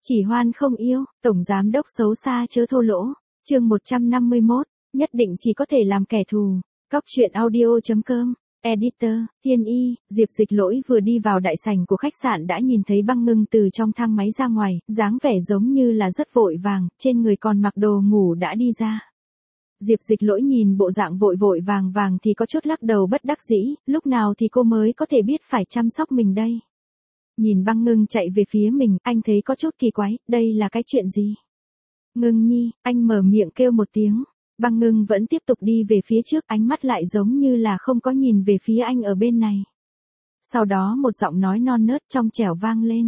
Chỉ hoan không yêu, tổng giám đốc xấu xa chớ thô lỗ. Chương 151, nhất định chỉ có thể làm kẻ thù. Cóc truyện audio.com. Editor, Thiên Y. Diệp Dịch Lỗi vừa đi vào đại sảnh của khách sạn đã nhìn thấy Băng Ngưng từ trong thang máy ra ngoài, dáng vẻ giống như là rất vội vàng, trên người còn mặc đồ ngủ đã đi ra. Diệp Dịch Lỗi nhìn bộ dạng vội vội vàng vàng thì có chút lắc đầu bất đắc dĩ, lúc nào thì cô mới có thể biết phải chăm sóc mình đây. Nhìn Băng Ngưng chạy về phía mình, anh thấy có chút kỳ quái, đây là cái chuyện gì? Ngưng nhi, anh mở miệng kêu một tiếng. Băng Ngưng vẫn tiếp tục đi về phía trước, ánh mắt lại giống như là không có nhìn về phía anh ở bên này. Sau đó một giọng nói non nớt trong trẻo vang lên.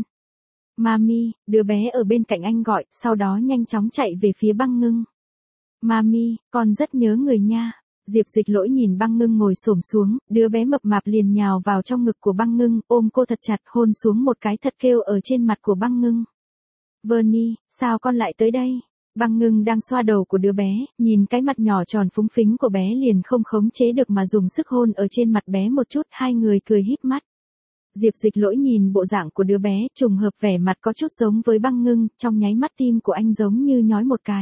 Mami, đứa bé ở bên cạnh anh gọi, sau đó nhanh chóng chạy về phía Băng Ngưng. Mami, con rất nhớ người nha. Diệp Dịch Lỗi nhìn Băng Ngưng ngồi xổm xuống, đứa bé mập mạp liền nhào vào trong ngực của Băng Ngưng, ôm cô thật chặt, hôn xuống một cái thật kêu ở trên mặt của Băng Ngưng. Vernie, sao con lại tới đây? Băng Ngưng đang xoa đầu của đứa bé, nhìn cái mặt nhỏ tròn phúng phính của bé liền không khống chế được mà dùng sức hôn ở trên mặt bé một chút, hai người cười híp mắt. Diệp Dịch Lỗi nhìn bộ dạng của đứa bé, trùng hợp vẻ mặt có chút giống với Băng Ngưng, trong nháy mắt tim của anh giống như nhói một cái.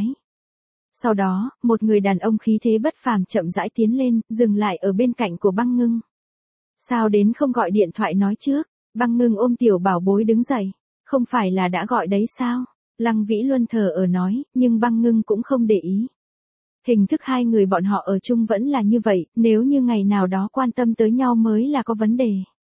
Sau đó, một người đàn ông khí thế bất phàm chậm rãi tiến lên, dừng lại ở bên cạnh của Băng Ngưng. Sao đến không gọi điện thoại nói trước? Băng Ngưng ôm tiểu bảo bối đứng dậy. Không phải là đã gọi đấy sao? Lăng Vĩ Luân thờ ở nói, nhưng Băng Ngưng cũng không để ý. Hình thức hai người bọn họ ở chung vẫn là như vậy, nếu như ngày nào đó quan tâm tới nhau mới là có vấn đề.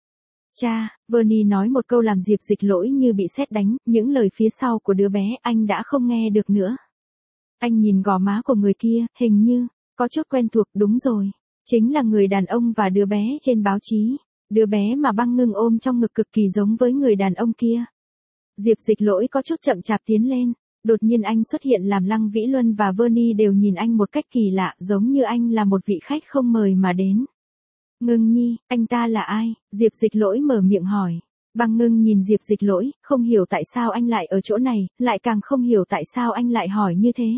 Cha, Vernie nói một câu làm Diệp Dịch Lỗi như bị sét đánh, những lời phía sau của đứa bé anh đã không nghe được nữa. Anh nhìn gò má của người kia, hình như có chút quen thuộc, đúng rồi. Chính là người đàn ông và đứa bé trên báo chí. Đứa bé mà Băng Ngưng ôm trong ngực cực kỳ giống với người đàn ông kia. Diệp Dịch Lỗi có chút chậm chạp tiến lên. Đột nhiên anh xuất hiện làm Lăng Vĩ Luân và Vernie đều nhìn anh một cách kỳ lạ, giống như anh là một vị khách không mời mà đến. Ngưng nhi, anh ta là ai? Diệp Dịch Lỗi mở miệng hỏi. Băng Ngưng nhìn Diệp Dịch Lỗi, không hiểu tại sao anh lại ở chỗ này, lại càng không hiểu tại sao anh lại hỏi như thế.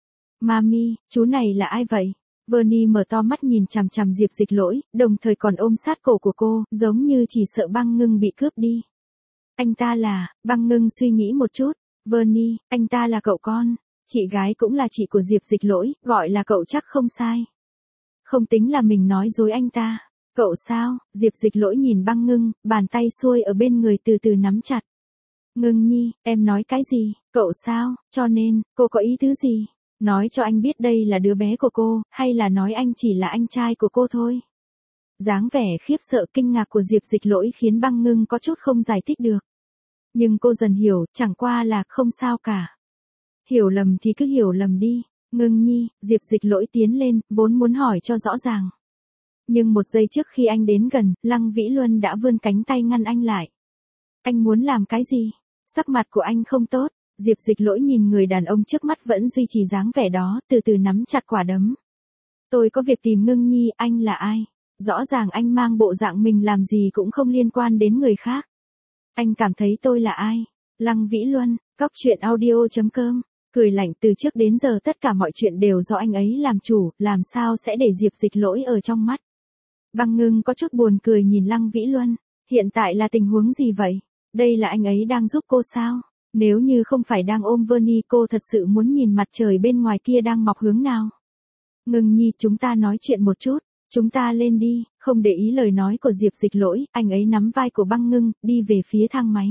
Mami, chú này là ai vậy? Vernie mở to mắt nhìn chằm chằm Diệp Dịch Lỗi, đồng thời còn ôm sát cổ của cô, giống như chỉ sợ Băng Ngưng bị cướp đi. Anh ta là, Băng Ngưng suy nghĩ một chút. Vernie, anh ta là cậu con. Chị gái cũng là chị của Diệp Dịch Lỗi, gọi là cậu chắc không sai. Không tính là mình nói dối anh ta. Cậu sao? Diệp Dịch Lỗi nhìn Băng Ngưng, bàn tay xuôi ở bên người từ từ nắm chặt. Ngưng nhi, em nói cái gì? Cậu sao? Cho nên, cô có ý thứ gì? Nói cho anh biết đây là đứa bé của cô, hay là nói anh chỉ là anh trai của cô thôi? Dáng vẻ khiếp sợ kinh ngạc của Diệp Dịch Lỗi khiến Băng Ngưng có chút không giải thích được. Nhưng cô dần hiểu, chẳng qua là không sao cả. Hiểu lầm thì cứ hiểu lầm đi. Ngưng nhi, Diệp Dịch Lỗi tiến lên, vốn muốn hỏi cho rõ ràng. Nhưng một giây trước khi anh đến gần, Lăng Vĩ Luân đã vươn cánh tay ngăn anh lại. Anh muốn làm cái gì? Sắc mặt của anh không tốt. Diệp Dịch Lỗi nhìn người đàn ông trước mắt vẫn duy trì dáng vẻ đó, từ từ nắm chặt quả đấm. Tôi có việc tìm Ngưng nhi, anh là ai? Rõ ràng anh mang bộ dạng mình làm gì cũng không liên quan đến người khác. Anh cảm thấy tôi là ai? Lăng Vĩ Luân, cóc truyện audio.com. Cười lạnh, từ trước đến giờ tất cả mọi chuyện đều do anh ấy làm chủ, làm sao sẽ để Diệp Dịch Lỗi ở trong mắt. Băng Ngưng có chút buồn cười nhìn Lăng Vĩ Luân. Hiện tại là tình huống gì vậy? Đây là anh ấy đang giúp cô sao? Nếu như không phải đang ôm Vernie, cô thật sự muốn nhìn mặt trời bên ngoài kia đang mọc hướng nào. Ngưng nhi, chúng ta nói chuyện một chút. Chúng ta lên đi. Không để ý lời nói của Diệp Dịch Lỗi, anh ấy nắm vai của Băng Ngưng, đi về phía thang máy.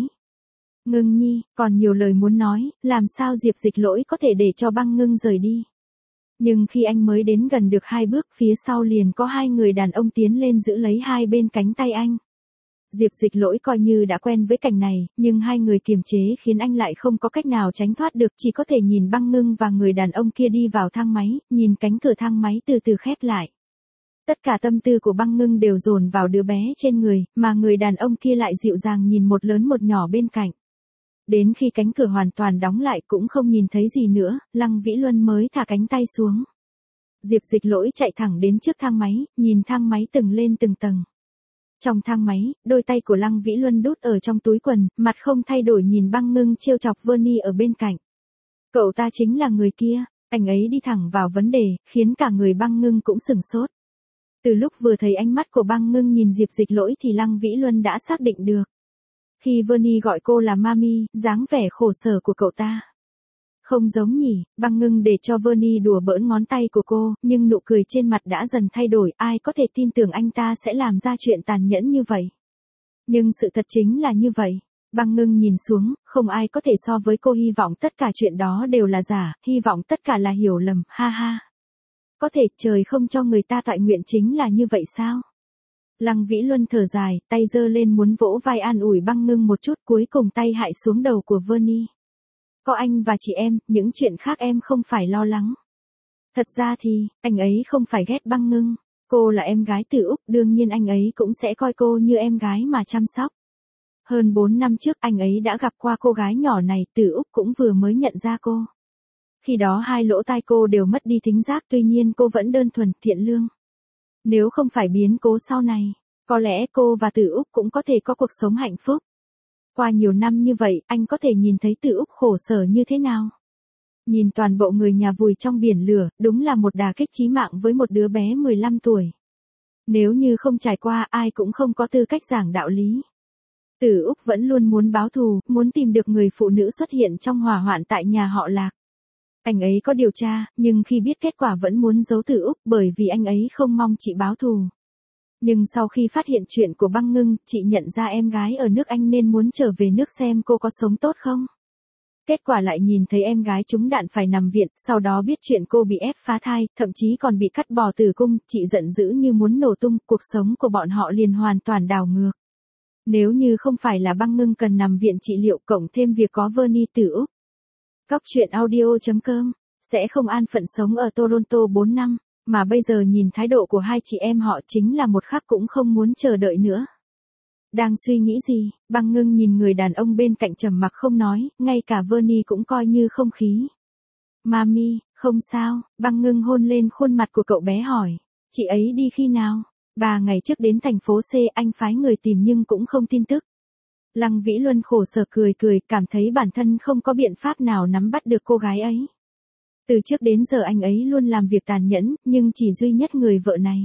Ngưng nhi, còn nhiều lời muốn nói, làm sao Diệp Dịch Lỗi có thể để cho Băng Ngưng rời đi. Nhưng khi anh mới đến gần được 2 bước, phía sau liền có 2 người đàn ông tiến lên giữ lấy hai bên cánh tay anh. Diệp Dịch Lỗi coi như đã quen với cảnh này, nhưng 2 người kiềm chế khiến anh lại không có cách nào tránh thoát được, chỉ có thể nhìn Băng Ngưng và người đàn ông kia đi vào thang máy, nhìn cánh cửa thang máy từ từ khép lại. Tất cả tâm tư của Băng Ngưng đều dồn vào đứa bé trên người, mà người đàn ông kia lại dịu dàng nhìn một lớn một nhỏ bên cạnh. Đến khi cánh cửa hoàn toàn đóng lại cũng không nhìn thấy gì nữa, Lăng Vĩ Luân mới thả cánh tay xuống. Diệp Dịch Lỗi chạy thẳng đến trước thang máy, nhìn thang máy từng lên từng tầng. Trong thang máy, đôi tay của Lăng Vĩ Luân đút ở trong túi quần, mặt không thay đổi nhìn Băng Ngưng trêu chọc Vernie ở bên cạnh. Cậu ta chính là người kia, anh ấy đi thẳng vào vấn đề, khiến cả người Băng Ngưng cũng sửng sốt. Từ lúc vừa thấy ánh mắt của Băng Ngưng nhìn Diệp Dịch Lỗi thì Lăng Vĩ Luân đã xác định được. Khi Vernie gọi cô là Mami, dáng vẻ khổ sở của cậu ta không giống nhỉ. Băng Ngưng để cho Vernie đùa bỡn ngón tay của cô, nhưng nụ cười trên mặt đã dần thay đổi, ai có thể tin tưởng anh ta sẽ làm ra chuyện tàn nhẫn như vậy. Nhưng sự thật chính là như vậy. Băng Ngưng nhìn xuống, không ai có thể so với cô, hy vọng tất cả chuyện đó đều là giả, hy vọng tất cả là hiểu lầm, ha ha. Có thể trời không cho người ta toại nguyện chính là như vậy sao? Lăng Vĩ Luân thở dài, tay giơ lên muốn vỗ vai an ủi Băng Ngưng một chút, cuối cùng tay hại xuống đầu của Vernie. Có anh và chị em, những chuyện khác em không phải lo lắng. Thật ra thì, anh ấy không phải ghét Băng Ngưng. Cô là em gái Từ Úc, đương nhiên anh ấy cũng sẽ coi cô như em gái mà chăm sóc. Hơn 4 năm trước anh ấy đã gặp qua cô gái nhỏ này, Từ Úc cũng vừa mới nhận ra cô. Khi đó hai lỗ tai cô đều mất đi thính giác, tuy nhiên cô vẫn đơn thuần, thiện lương. Nếu không phải biến cố sau này, có lẽ cô và Từ Úc cũng có thể có cuộc sống hạnh phúc. Qua nhiều năm như vậy, anh có thể nhìn thấy Từ Úc khổ sở như thế nào. Nhìn toàn bộ người nhà vùi trong biển lửa, đúng là một đả kích chí mạng với một đứa bé 15 tuổi. Nếu như không trải qua, ai cũng không có tư cách giảng đạo lý. Từ Úc vẫn luôn muốn báo thù, muốn tìm được người phụ nữ xuất hiện trong hỏa hoạn tại nhà họ Lạc. Anh ấy có điều tra, nhưng khi biết kết quả vẫn muốn giấu Từ Úc, bởi vì anh ấy không mong chị báo thù. Nhưng sau khi phát hiện chuyện của Băng Ngưng, chị nhận ra em gái ở nước Anh nên muốn trở về nước xem cô có sống tốt không. Kết quả lại nhìn thấy em gái trúng đạn phải nằm viện, sau đó biết chuyện cô bị ép phá thai, thậm chí còn bị cắt bỏ tử cung, chị giận dữ như muốn nổ tung, cuộc sống của bọn họ liền hoàn toàn đảo ngược. Nếu như không phải là Băng Ngưng cần nằm viện trị liệu, cộng thêm việc có Vernie Từ Úc. Cóc truyện audio.com sẽ không an phận sống ở Toronto 4 năm, mà bây giờ nhìn thái độ của hai chị em họ chính là một khắc cũng không muốn chờ đợi nữa. Đang suy nghĩ gì, Băng Ngưng nhìn người đàn ông bên cạnh trầm mặc không nói, ngay cả Vernie cũng coi như không khí. Mami, không sao, Băng Ngưng hôn lên khuôn mặt của cậu bé hỏi, chị ấy đi khi nào? 3 ngày trước đến thành phố C, anh phái người tìm nhưng cũng không tin tức. Lăng Vĩ Luân khổ sở cười, cảm thấy bản thân không có biện pháp nào nắm bắt được cô gái ấy. Từ trước đến giờ anh ấy luôn làm việc tàn nhẫn, nhưng chỉ duy nhất người vợ này.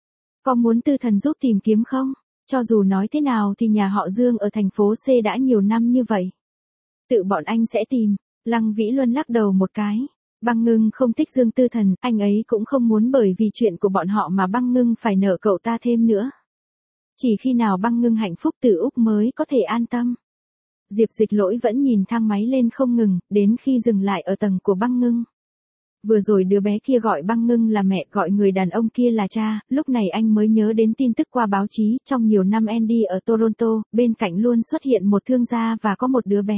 Có muốn Tư Thần giúp tìm kiếm không? Cho dù nói thế nào thì nhà họ Dương ở thành phố C đã nhiều năm như vậy. Tự bọn anh sẽ tìm. Lăng Vĩ Luân lắc đầu một cái. Băng Ngưng không thích Dương Tư Thần, anh ấy cũng không muốn bởi vì chuyện của bọn họ mà Băng Ngưng phải nợ cậu ta thêm nữa. Chỉ khi nào Băng Ngưng hạnh phúc Từ Úc mới có thể an tâm. Diệp Dịch Lỗi vẫn nhìn thang máy lên không ngừng, đến khi dừng lại ở tầng của Băng Ngưng. Vừa rồi đứa bé kia gọi Băng Ngưng là mẹ, gọi người đàn ông kia là cha, lúc này anh mới nhớ đến tin tức qua báo chí, trong nhiều năm Andy ở Toronto, bên cạnh luôn xuất hiện một thương gia và có một đứa bé.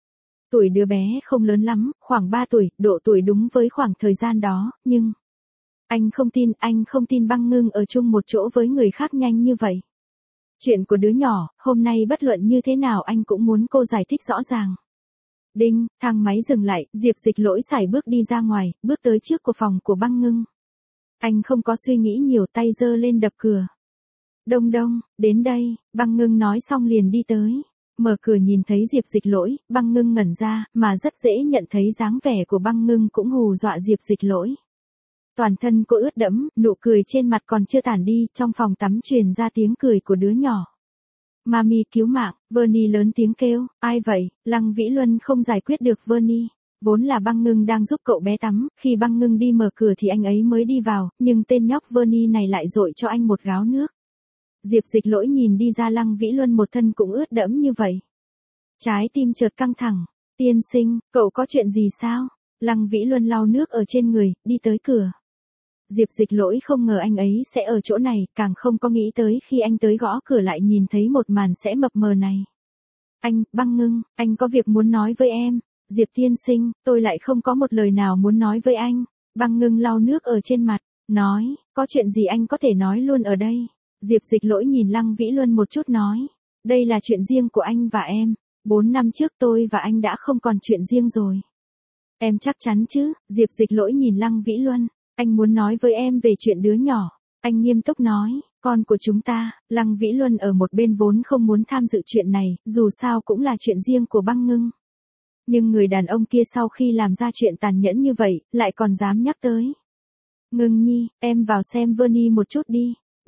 Tuổi đứa bé không lớn lắm, khoảng 3 tuổi, độ tuổi đúng với khoảng thời gian đó, nhưng... anh không tin Băng Ngưng ở chung một chỗ với người khác nhanh như vậy. Chuyện của đứa nhỏ, hôm nay bất luận như thế nào anh cũng muốn cô giải thích rõ ràng. Đinh, thang máy dừng lại, Diệp Dịch Lỗi sải bước đi ra ngoài, bước tới trước của phòng của Băng Ngưng. Anh không có suy nghĩ nhiều, tay giơ lên đập cửa. Đông đông, đến đây, Băng Ngưng nói xong liền đi tới. Mở cửa nhìn thấy Diệp Dịch Lỗi, Băng Ngưng ngẩn ra, mà rất dễ nhận thấy dáng vẻ của Băng Ngưng cũng hù dọa Diệp Dịch Lỗi. Toàn thân cô ướt đẫm, nụ cười trên mặt còn chưa tản đi, trong phòng tắm truyền ra tiếng cười của đứa nhỏ. Mami cứu mạng, Vernie lớn tiếng kêu, ai vậy? Lăng Vĩ Luân không giải quyết được Vernie. Vốn là Băng Ngưng đang giúp cậu bé tắm, khi Băng Ngưng đi mở cửa thì anh ấy mới đi vào, nhưng tên nhóc Vernie này lại dội cho anh một gáo nước. Diệp Dịch Lỗi nhìn đi ra Lăng Vĩ Luân một thân cũng ướt đẫm như vậy. Trái tim chợt căng thẳng, tiên sinh, cậu có chuyện gì sao? Lăng Vĩ Luân lau nước ở trên người, đi tới cửa. Diệp Dịch Lỗi không ngờ anh ấy sẽ ở chỗ này, càng không có nghĩ tới khi anh tới gõ cửa lại nhìn thấy một màn sẽ mập mờ này. Anh, Băng Ngưng, anh có việc muốn nói với em. Diệp tiên sinh, tôi lại không có một lời nào muốn nói với anh. Băng Ngưng lau nước ở trên mặt, nói, có chuyện gì anh có thể nói luôn ở đây. Diệp Dịch Lỗi nhìn Lăng Vĩ Luân một chút nói, đây là chuyện riêng của anh và em. 4 năm trước tôi và anh đã không còn chuyện riêng rồi. Em chắc chắn chứ? Diệp Dịch Lỗi nhìn Lăng Vĩ Luân. Anh muốn nói với em về chuyện đứa nhỏ. Anh nghiêm túc nói, con của chúng ta. Lăng Vĩ Luân ở một bên vốn không muốn tham dự chuyện này, dù sao cũng là chuyện riêng của Băng Ngưng. Nhưng người đàn ông kia sau khi làm ra chuyện tàn nhẫn như vậy, lại còn dám nhắc tới. Ngưng nhi, em vào xem Vernie một chút đi.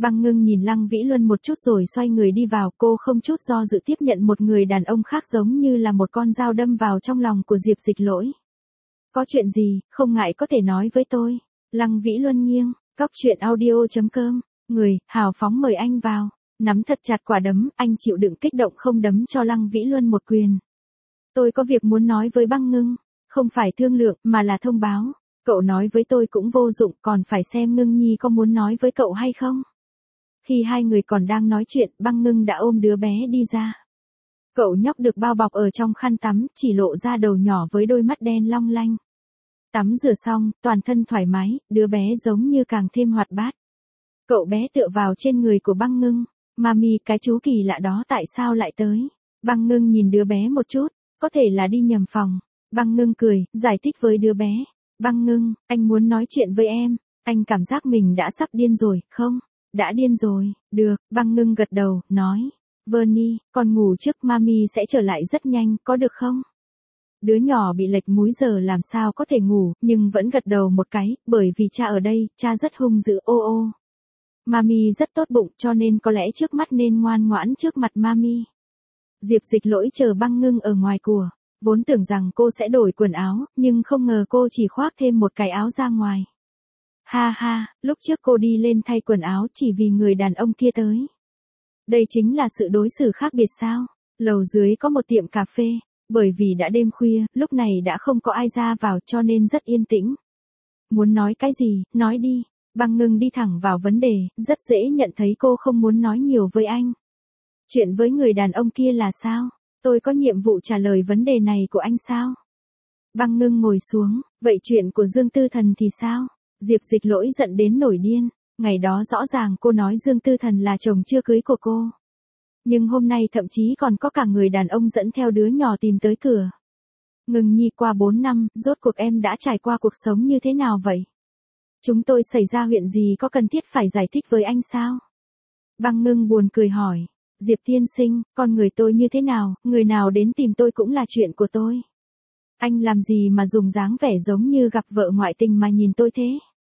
Băng Ngưng nhìn Lăng Vĩ Luân một chút rồi xoay người đi vào, cô không chút do dự tiếp nhận một người đàn ông khác giống như là một con dao đâm vào trong lòng của Diệp Dịch Lỗi. Có chuyện gì, không ngại có thể nói với tôi. Lăng Vĩ Luân nghiêng, cóc.truyện.audio.com, người, hào phóng mời anh vào. Nắm thật chặt quả đấm, anh chịu đựng kích động không đấm cho Lăng Vĩ Luân một quyền. Tôi có việc muốn nói với Băng Ngưng, không phải thương lượng mà là thông báo. Cậu nói với tôi cũng vô dụng, còn phải xem Ngưng Nhi có muốn nói với cậu hay không. Khi hai người còn đang nói chuyện, Băng Ngưng đã ôm đứa bé đi ra. Cậu nhóc được bao bọc ở trong khăn tắm, chỉ lộ ra đầu nhỏ với đôi mắt đen long lanh. Tắm rửa xong, toàn thân thoải mái, đứa bé giống như càng thêm hoạt bát. Cậu bé tựa vào trên người của Băng Ngưng. Mami, cái chú kỳ lạ đó tại sao lại tới? Băng Ngưng nhìn đứa bé một chút, có thể là đi nhầm phòng. Băng Ngưng cười, giải thích với đứa bé. Băng Ngưng, anh muốn nói chuyện với em. Anh cảm giác mình đã sắp điên rồi, không? Đã điên rồi, được, Băng Ngưng gật đầu, nói. Vernie, con ngủ trước, Mami sẽ trở lại rất nhanh, có được không? Đứa nhỏ bị lệch múi giờ làm sao có thể ngủ, nhưng vẫn gật đầu một cái, bởi vì cha ở đây, cha rất hung dữ, ô ô. Mami rất tốt bụng cho nên có lẽ trước mắt nên ngoan ngoãn trước mặt Mami. Diệp Dịch Lỗi chờ Băng Ngưng ở ngoài cửa, vốn tưởng rằng cô sẽ đổi quần áo, nhưng không ngờ cô chỉ khoác thêm một cái áo ra ngoài. Ha ha, lúc trước cô đi lên thay quần áo chỉ vì người đàn ông kia tới. Đây chính là sự đối xử khác biệt sao? Lầu dưới có một tiệm cà phê, bởi vì đã đêm khuya, lúc này đã không có ai ra vào cho nên rất yên tĩnh. Muốn nói cái gì, nói đi. Băng Ngưng đi thẳng vào vấn đề, rất dễ nhận thấy cô không muốn nói nhiều với anh. Chuyện với người đàn ông kia là sao? Tôi có nhiệm vụ trả lời vấn đề này của anh sao? Băng Ngưng ngồi xuống, vậy chuyện của Dương Tư Thần thì sao? Diệp Dịch Lỗi giận đến nổi điên, ngày đó rõ ràng cô nói Dương Tư Thần là chồng chưa cưới của cô. Nhưng hôm nay thậm chí còn có cả người đàn ông dẫn theo đứa nhỏ tìm tới cửa. Ngưng Nhi, qua 4 năm, rốt cuộc em đã trải qua cuộc sống như thế nào vậy? Chúng tôi xảy ra chuyện gì có cần thiết phải giải thích với anh sao? Băng Ngưng buồn cười hỏi. Diệp tiên sinh, con người tôi như thế nào, người nào đến tìm tôi cũng là chuyện của tôi. Anh làm gì mà dùng dáng vẻ giống như gặp vợ ngoại tình mà nhìn tôi thế?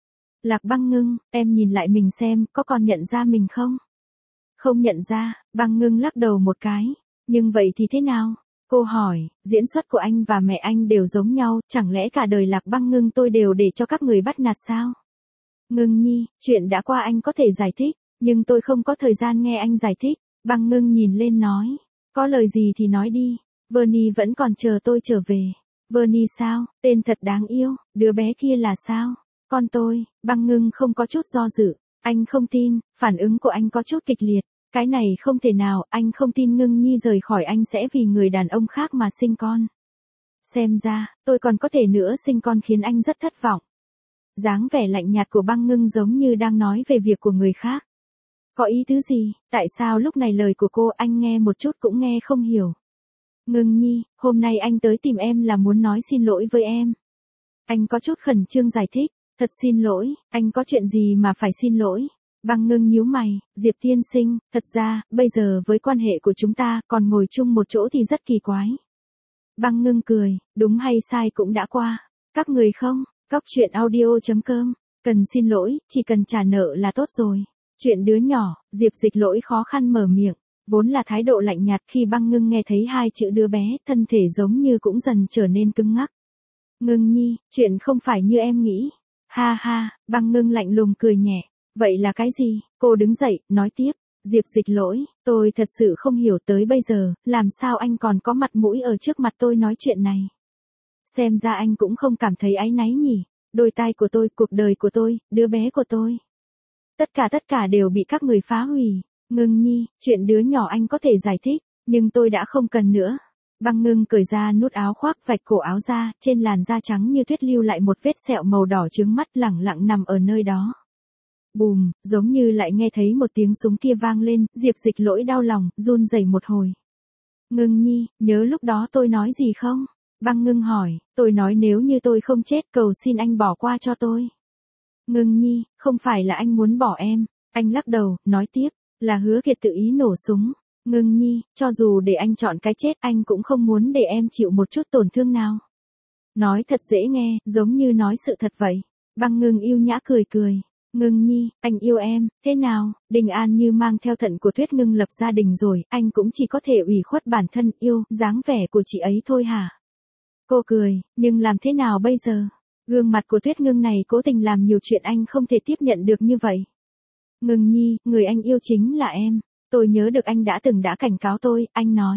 Lạc Băng Ngưng, em nhìn lại mình xem, có còn nhận ra mình không? Không nhận ra, Băng Ngưng lắc đầu một cái. Nhưng vậy thì thế nào? Cô hỏi, diễn xuất của anh và mẹ anh đều giống nhau, chẳng lẽ cả đời Lạc Băng Ngưng tôi đều để cho các người bắt nạt sao? Ngưng Nhi, chuyện đã qua anh có thể giải thích, nhưng tôi không có thời gian nghe anh giải thích. Băng Ngưng nhìn lên nói, có lời gì thì nói đi, Vernie vẫn còn chờ tôi trở về. Vernie sao, tên thật đáng yêu, đứa bé kia là sao? Con tôi. Băng Ngưng không có chút do dự, anh không tin, phản ứng của anh có chút kịch liệt. Cái này không thể nào, anh không tin Ngưng Nhi rời khỏi anh sẽ vì người đàn ông khác mà sinh con. Xem ra, tôi còn có thể nữa sinh con khiến anh rất thất vọng. Dáng vẻ lạnh nhạt của Băng Ngưng giống như đang nói về việc của người khác. Có ý tứ gì, tại sao lúc này lời của cô anh nghe một chút cũng nghe không hiểu. Ngưng Nhi, hôm nay anh tới tìm em là muốn nói xin lỗi với em. Anh có chút khẩn trương giải thích, thật xin lỗi, anh có chuyện gì mà phải xin lỗi. Băng Ngưng nhíu mày, Diệp tiên sinh, thật ra, bây giờ với quan hệ của chúng ta, còn ngồi chung một chỗ thì rất kỳ quái. Băng Ngưng cười, đúng hay sai cũng đã qua. Các người không, cóc.truyện.audio.com, cần xin lỗi, chỉ cần trả nợ là tốt rồi. Chuyện đứa nhỏ, Diệp Dịch Lỗi khó khăn mở miệng, vốn là thái độ lạnh nhạt khi Băng Ngưng nghe thấy hai chữ đứa bé, thân thể giống như cũng dần trở nên cứng ngắc. Ngưng Nhi, chuyện không phải như em nghĩ. Ha ha, Băng Ngưng lạnh lùng cười nhẹ. Vậy là cái gì? Cô đứng dậy, nói tiếp. Diệp Dịch Lỗi, tôi thật sự không hiểu tới bây giờ, làm sao anh còn có mặt mũi ở trước mặt tôi nói chuyện này. Xem ra anh cũng không cảm thấy áy náy nhỉ. Đôi tai của tôi, cuộc đời của tôi, đứa bé của tôi. Tất cả đều bị các người phá hủy. Ngưng Nhi, chuyện đứa nhỏ anh có thể giải thích, nhưng tôi đã không cần nữa. Băng Ngưng cởi ra nút áo khoác vạch cổ áo ra, trên làn da trắng như tuyết lưu lại một vết sẹo màu đỏ chướng mắt lẳng lặng nằm ở nơi đó. Bùm, giống như lại nghe thấy một tiếng súng kia vang lên, Diệp Dịch Lỗi đau lòng, run rẩy một hồi. Ngưng Nhi, nhớ lúc đó tôi nói gì không? Băng Ngưng hỏi, tôi nói nếu như tôi không chết cầu xin anh bỏ qua cho tôi. Ngưng Nhi, không phải là anh muốn bỏ em. Anh lắc đầu, nói tiếp, là Hứa Kiệt tự ý nổ súng. Ngưng Nhi, cho dù để anh chọn cái chết anh cũng không muốn để em chịu một chút tổn thương nào. Nói thật dễ nghe, giống như nói sự thật vậy. Băng Ngưng yêu nhã cười cười. Ngưng nhi, anh yêu em, thế nào? Đình An Như mang theo thận của Tuyết Ngưng lập gia đình rồi, anh cũng chỉ có thể ủy khuất bản thân yêu, dáng vẻ của chị ấy thôi hả? Cô cười, nhưng làm thế nào bây giờ? Gương mặt của Tuyết Ngưng này cố tình làm nhiều chuyện anh không thể tiếp nhận được như vậy. Ngưng nhi, người anh yêu chính là em. Tôi nhớ được anh đã cảnh cáo tôi, anh nói.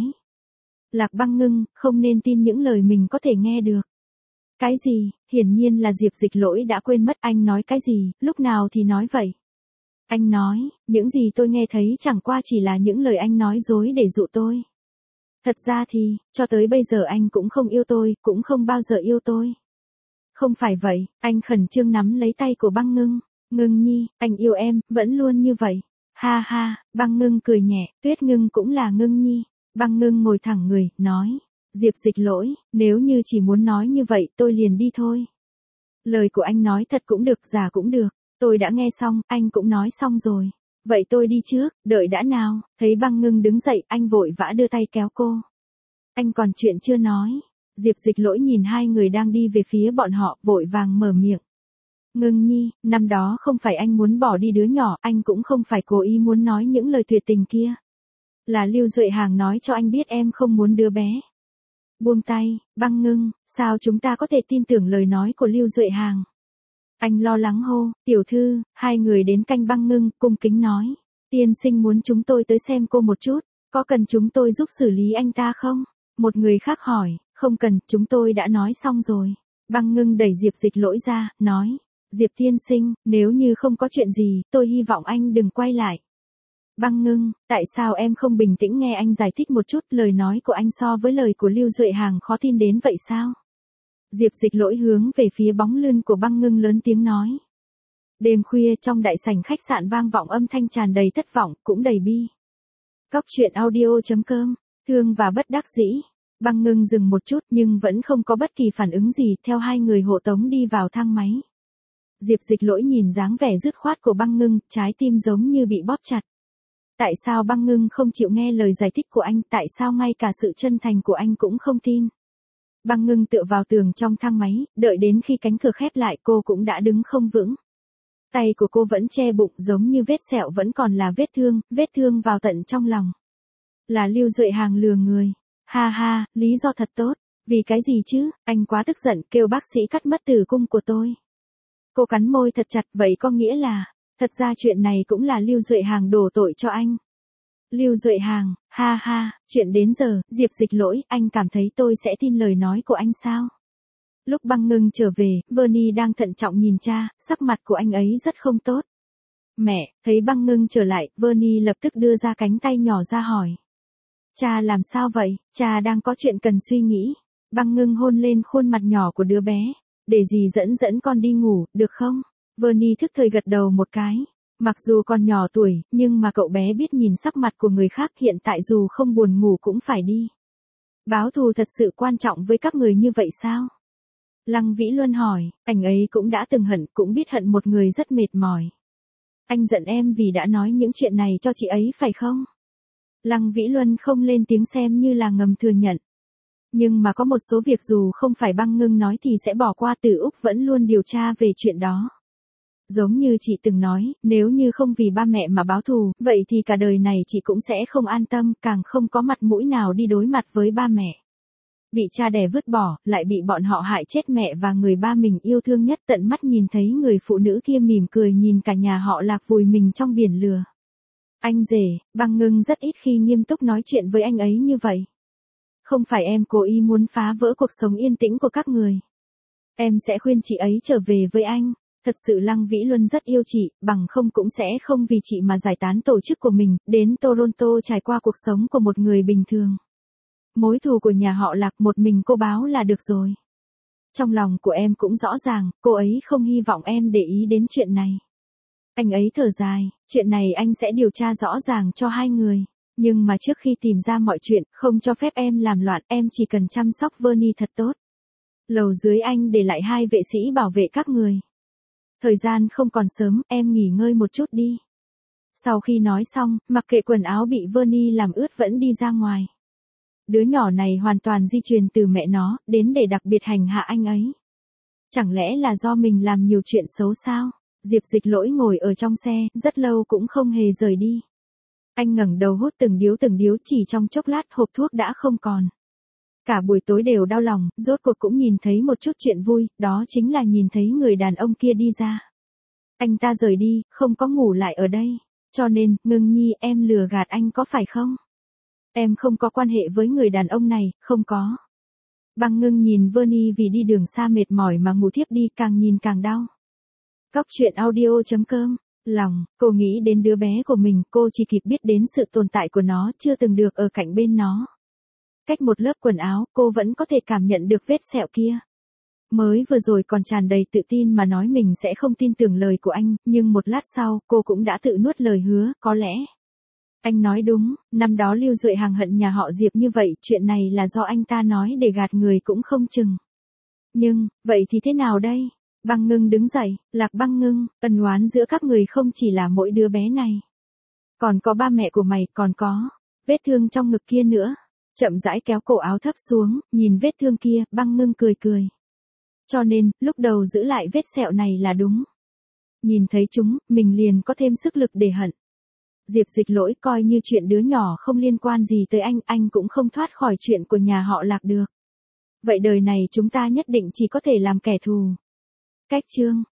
Lạc Băng Ngưng, không nên tin những lời mình có thể nghe được. Cái gì? Hiển nhiên là Diệp Dịch Lỗi đã quên mất anh nói cái gì, lúc nào thì nói vậy. Anh nói, những gì tôi nghe thấy chẳng qua chỉ là những lời anh nói dối để dụ tôi. Thật ra thì, cho tới bây giờ anh cũng không yêu tôi, cũng không bao giờ yêu tôi. Không phải vậy, anh khẩn trương nắm lấy tay của Băng Ngưng. Ngưng nhi, anh yêu em, vẫn luôn như vậy. Ha ha, Băng Ngưng cười nhẹ, Tuyết Ngưng cũng là Ngưng nhi. Băng Ngưng ngồi thẳng người, nói. Diệp Dịch Lỗi, nếu như chỉ muốn nói như vậy tôi liền đi thôi. Lời của anh nói thật cũng được, giả cũng được. Tôi đã nghe xong, anh cũng nói xong rồi. Vậy tôi đi trước, đợi đã nào. Thấy Băng Ngưng đứng dậy, anh vội vã đưa tay kéo cô. Anh còn chuyện chưa nói. Diệp Dịch Lỗi nhìn hai người đang đi về phía bọn họ, vội vàng mở miệng. Ngưng nhi, năm đó không phải anh muốn bỏ đi đứa nhỏ, anh cũng không phải cố ý muốn nói những lời tuyệt tình kia. Là Lưu Duệ Hàng nói cho anh biết em không muốn đứa bé. Buông tay, Băng Ngưng, sao chúng ta có thể tin tưởng lời nói của Lưu Duệ Hàng? Anh lo lắng hô, tiểu thư, hai người đến canh Băng Ngưng, cung kính nói. Tiên sinh muốn chúng tôi tới xem cô một chút, có cần chúng tôi giúp xử lý anh ta không? Một người khác hỏi, không cần, chúng tôi đã nói xong rồi. Băng Ngưng đẩy Diệp Dịch Lỗi ra, nói. Diệp tiên sinh, nếu như không có chuyện gì, tôi hy vọng anh đừng quay lại. Băng Ngưng, tại sao em không bình tĩnh nghe anh giải thích một chút, lời nói của anh so với lời của Lưu Duệ Hàng khó tin đến vậy sao? Diệp Dịch Lỗi hướng về phía bóng lưng của Băng Ngưng lớn tiếng nói. Đêm khuya trong đại sảnh khách sạn vang vọng âm thanh tràn đầy thất vọng, cũng đầy bi. Cóc truyện audio.com, thương và bất đắc dĩ. Băng Ngưng dừng một chút nhưng vẫn không có bất kỳ phản ứng gì, theo hai người hộ tống đi vào thang máy. Diệp Dịch Lỗi nhìn dáng vẻ dứt khoát của Băng Ngưng, trái tim giống như bị bóp chặt. Tại sao Băng Ngưng không chịu nghe lời giải thích của anh, tại sao ngay cả sự chân thành của anh cũng không tin? Băng Ngưng tựa vào tường trong thang máy, đợi đến khi cánh cửa khép lại cô cũng đã đứng không vững. Tay của cô vẫn che bụng giống như vết sẹo vẫn còn là vết thương vào tận trong lòng. Là Lưu Duệ Hàng lừa người. Ha ha, lý do thật tốt. Vì cái gì chứ, anh quá tức giận kêu bác sĩ cắt mất tử cung của tôi. Cô cắn môi thật chặt, vậy có nghĩa là, thật ra chuyện này cũng là Lưu Duệ Hàng đổ tội cho anh. Lưu Duệ Hàng, ha ha, chuyện đến giờ, Diệp Dịch Lỗi, anh cảm thấy tôi sẽ tin lời nói của anh sao? Lúc Băng Ngưng trở về, Bernie đang thận trọng nhìn cha, sắc mặt của anh ấy rất không tốt. Mẹ, thấy Băng Ngưng trở lại, Bernie lập tức đưa ra cánh tay nhỏ ra hỏi. Cha làm sao vậy, cha đang có chuyện cần suy nghĩ. Băng Ngưng hôn lên khuôn mặt nhỏ của đứa bé. Để dì dẫn con đi ngủ, được không? Bernie thức thời gật đầu một cái. Mặc dù còn nhỏ tuổi, nhưng mà cậu bé biết nhìn sắc mặt của người khác, hiện tại dù không buồn ngủ cũng phải đi. Báo thù thật sự quan trọng với các người như vậy sao? Lăng Vĩ Luân hỏi, anh ấy cũng đã từng hận, cũng biết hận một người rất mệt mỏi. Anh giận em vì đã nói những chuyện này cho chị ấy phải không? Lăng Vĩ Luân không lên tiếng xem như là ngầm thừa nhận. Nhưng mà có một số việc dù không phải Băng Ngưng nói thì sẽ bỏ qua, Từ Úc vẫn luôn điều tra về chuyện đó. Giống như chị từng nói, nếu như không vì ba mẹ mà báo thù, vậy thì cả đời này chị cũng sẽ không an tâm, càng không có mặt mũi nào đi đối mặt với ba mẹ. Bị cha đẻ vứt bỏ, lại bị bọn họ hại chết mẹ và người ba mình yêu thương nhất, tận mắt nhìn thấy người phụ nữ kia mỉm cười nhìn cả nhà họ Lạc vùi mình trong biển lửa. Anh rể, Băng Ngưng rất ít khi nghiêm túc nói chuyện với anh ấy như vậy. Không phải em cố ý muốn phá vỡ cuộc sống yên tĩnh của các người. Em sẽ khuyên chị ấy trở về với anh. Thật sự Lăng Vĩ Luân rất yêu chị, bằng không cũng sẽ không vì chị mà giải tán tổ chức của mình, đến Toronto trải qua cuộc sống của một người bình thường. Mối thù của nhà họ Lạc một mình cô báo là được rồi. Trong lòng của em cũng rõ ràng, cô ấy không hy vọng em để ý đến chuyện này. Anh ấy thở dài, chuyện này anh sẽ điều tra rõ ràng cho hai người. Nhưng mà trước khi tìm ra mọi chuyện, không cho phép em làm loạn, em chỉ cần chăm sóc Vernie thật tốt. Lầu dưới anh để lại 2 vệ sĩ bảo vệ các người. Thời gian không còn sớm, em nghỉ ngơi một chút đi. Sau khi nói xong, mặc kệ quần áo bị Vernie làm ướt vẫn đi ra ngoài. Đứa nhỏ này hoàn toàn di truyền từ mẹ nó, đến để đặc biệt hành hạ anh ấy. Chẳng lẽ là do mình làm nhiều chuyện xấu sao? Diệp Dịch Lỗi ngồi ở trong xe, rất lâu cũng không hề rời đi. Anh ngẩng đầu hút từng điếu chỉ trong chốc lát hộp thuốc đã không còn. Cả buổi tối đều đau lòng, rốt cuộc cũng nhìn thấy một chút chuyện vui, đó chính là nhìn thấy người đàn ông kia đi ra. Anh ta rời đi, không có ngủ lại ở đây. Cho nên, Ngưng Nhi, em lừa gạt anh có phải không? Em không có quan hệ với người đàn ông này, không có. Băng Ngưng nhìn Verney vì đi đường xa mệt mỏi mà ngủ thiếp đi, càng nhìn càng đau. Cóc truyện audio.com. Lòng, cô nghĩ đến đứa bé của mình, cô chỉ kịp biết đến sự tồn tại của nó, chưa từng được ở cạnh bên nó. Cách một lớp quần áo, cô vẫn có thể cảm nhận được vết sẹo kia. Mới vừa rồi còn tràn đầy tự tin mà nói mình sẽ không tin tưởng lời của anh, nhưng một lát sau, cô cũng đã tự nuốt lời hứa, có lẽ. Anh nói đúng, năm đó Lưu Duệ Hằng hận nhà họ Diệp như vậy, chuyện này là do anh ta nói để gạt người cũng không chừng. Nhưng, vậy thì thế nào đây? Băng Ngưng đứng dậy, Lạc Băng Ngưng, ân oán giữa các người không chỉ là mỗi đứa bé này. Còn có ba mẹ của mày, còn có vết thương trong ngực kia nữa. Chậm rãi kéo cổ áo thấp xuống, nhìn vết thương kia, Băng Ngưng cười cười. Cho nên, lúc đầu giữ lại vết sẹo này là đúng. Nhìn thấy chúng, mình liền có thêm sức lực để hận. Diệp Dịch Lỗi coi như chuyện đứa nhỏ không liên quan gì tới anh cũng không thoát khỏi chuyện của nhà họ Lạc được. Vậy đời này chúng ta nhất định chỉ có thể làm kẻ thù. Cách chương